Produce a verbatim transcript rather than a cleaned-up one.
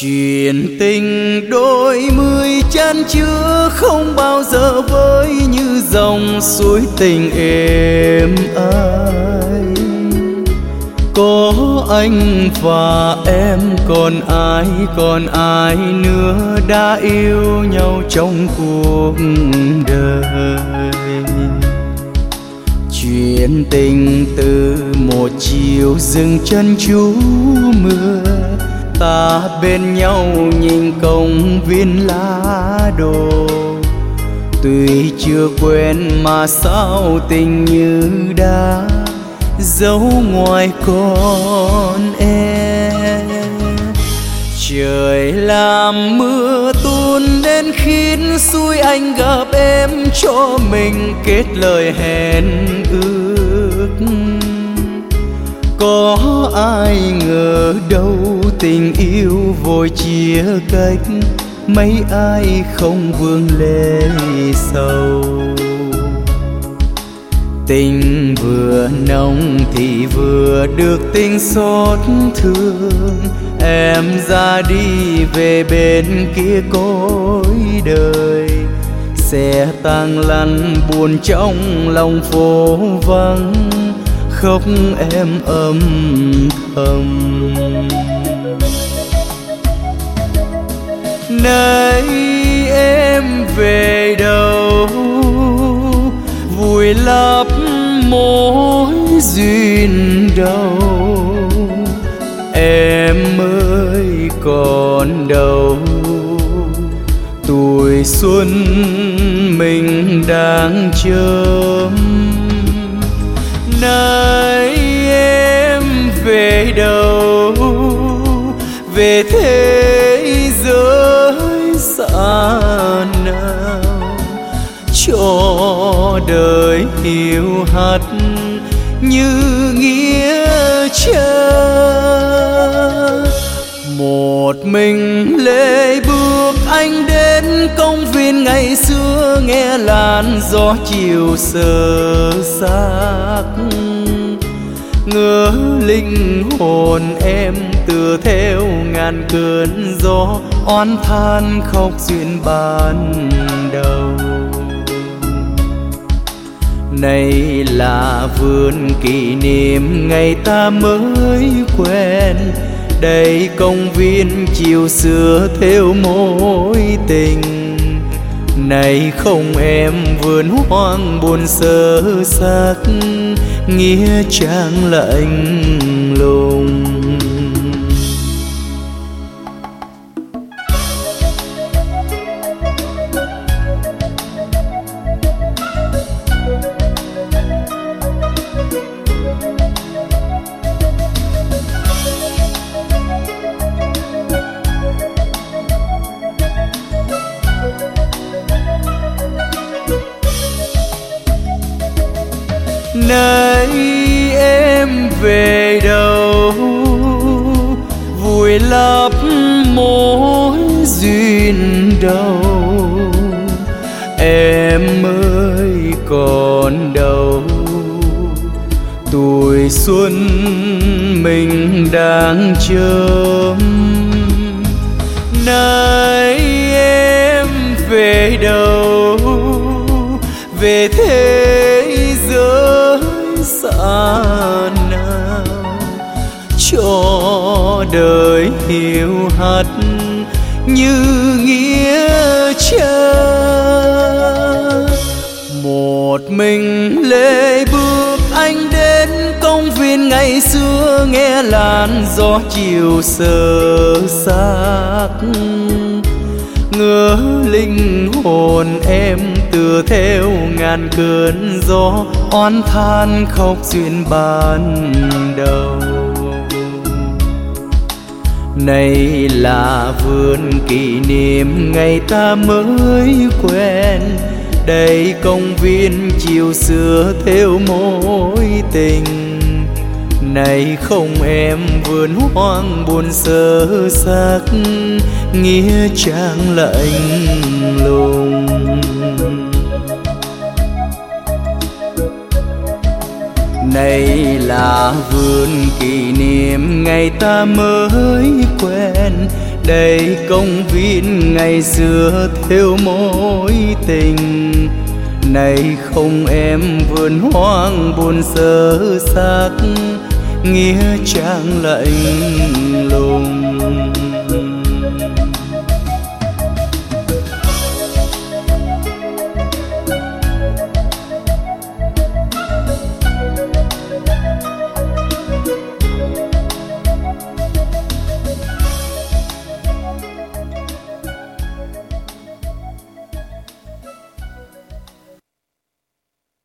Chuyện tình đôi mươi chan chứa không bao giờ vơi như dòng suối tình êm ái. Có anh và em còn ai, còn ai nữa đã yêu nhau trong cuộc đời. Chuyện tình từ một chiều dừng chân trú mưa, ta bên nhau nhìn công viên lá đổ. Tuy chưa quen mà sao tình như đã dấu ngoài con em. Trời làm mưa tuôn đến khiến xuôi anh gặp em, cho mình kết lời hẹn ước. Có ai ngờ đâu tình yêu vội chia cách, mấy ai không vương lệ sầu. Tình vừa nồng thì vừa được tình xót thương, em ra đi về bên kia cõi đời. Xe tang lăn buồn trong lòng phố vắng, khóc em âm thầm. Nay em về đâu vùi lấp mối duyên đầu. Em ơi còn đâu tuổi xuân mình đang chớm. Nay em về đâu về thế giới xa nào, cho đời hiu hắt như nghĩa trang. Một mình lê bước anh đến công viên ngày xưa, nghe làn gió chiều sờ xác. Ngỡ linh hồn em tựa theo ngàn cơn gió, oán than khóc duyên ban đầu. Này là vườn kỷ niệm ngày ta mới quen, đây công viên chiều xưa theo mối tình. Này không em vườn hoang buồn sơ xác, nghĩa trang lạnh lùng. Nay em về đâu vùi lấp mối duyên đầu. Em ơi còn đâu tuổi xuân mình đang chớm. Nay em về đâu về thế giới xa nào, cho đời hiu hắt như nghĩa trang. Một mình lê bước anh đến công viên ngày xưa, nghe làn gió chiều sờ xác. Ngỡ linh hồn em tựa theo ngàn cơn gió, oán than khóc duyên ban đầu. Này là vườn kỷ niệm ngày ta mới quen, đây công viên chiều xưa theo mối tình. Này không em vườn hoang buồn sơ xác, nghĩa trang lạnh lùng. Này là vườn kỷ niệm ngày ta mới quen, đây công viên ngày xưa theo mối tình. Này không em vườn hoang buồn sơ xác, nghĩa trang lạnh lùng.